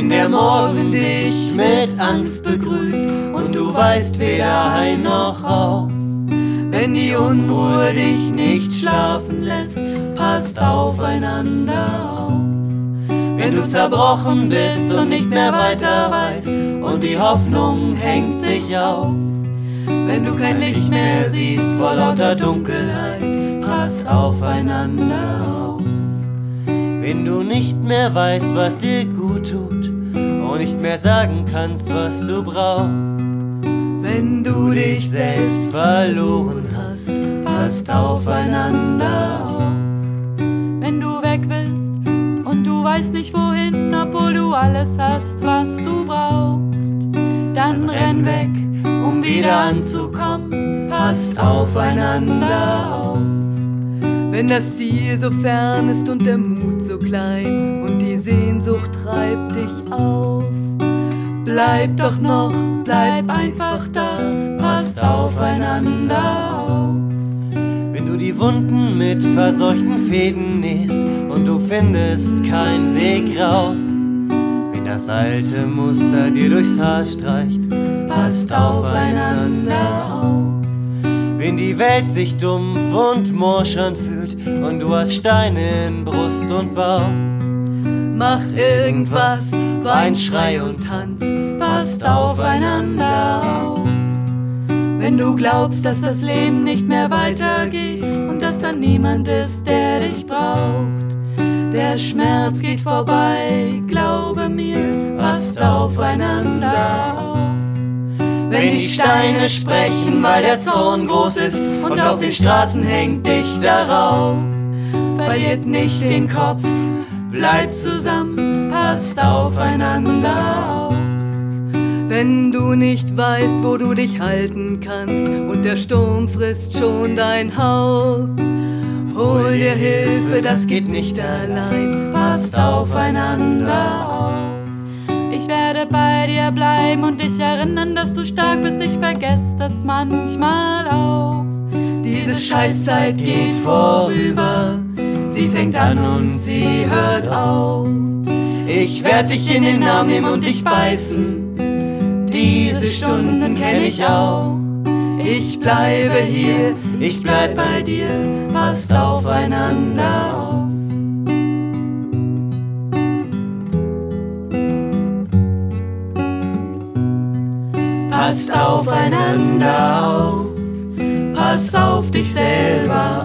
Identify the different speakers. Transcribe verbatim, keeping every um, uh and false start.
Speaker 1: Wenn der Morgen dich mit Angst begrüßt und du weißt weder ein noch aus. Wenn die Unruhe dich nicht schlafen lässt, passt aufeinander auf. Wenn du zerbrochen bist und nicht mehr weiter weißt und die Hoffnung hängt sich auf. Wenn du kein Licht mehr siehst vor lauter Dunkelheit, passt aufeinander auf. Wenn du nicht mehr weißt, was dir gut tut und nicht mehr sagen kannst, was du brauchst. Wenn du dich selbst verloren hast, passt aufeinander auf.
Speaker 2: Wenn du weg willst und du weißt nicht wohin, obwohl du alles hast, was du brauchst, dann renn weg, um wieder anzukommen, passt aufeinander auf.
Speaker 1: Wenn das Ziel so fern ist und der Mut so klein und die Sehnsucht treibt dich auf, bleib doch noch, bleib einfach da, passt aufeinander auf. Wenn du die Wunden mit verseuchten Fäden nähst und du findest keinen Weg raus, wenn das alte Muster dir durchs Haar streicht, passt aufeinander auf. Wenn die Welt sich dumpf und morsch anfühlt und du hast Steine in Brust und Bauch, mach irgendwas, wein, schrei und tanz, passt aufeinander auf. Wenn du glaubst, dass das Leben nicht mehr weitergeht und dass da niemand ist, der dich braucht, der Schmerz geht vorbei, glaube mir, passt aufeinander auf. Wenn die Steine sprechen, weil der Zorn groß ist und auf den Straßen hängt dich darauf, verliert nicht den Kopf, bleib zusammen, passt aufeinander auf. Wenn du nicht weißt, wo du dich halten kannst und der Sturm frisst schon dein Haus, hol dir Hilfe, das geht nicht allein, passt aufeinander auf.
Speaker 2: Ich werde bei dir bleiben und dich erinnern, dass du stark bist. Ich vergesse das manchmal auch.
Speaker 1: Diese Scheißzeit geht vorüber, sie fängt an und sie hört auf. Ich werd dich in den Arm nehmen und dich beißen, diese Stunden kenn ich auch. Ich bleibe hier, ich bleib bei dir, passt aufeinander auf. Passt aufeinander auf, pass auf dich selber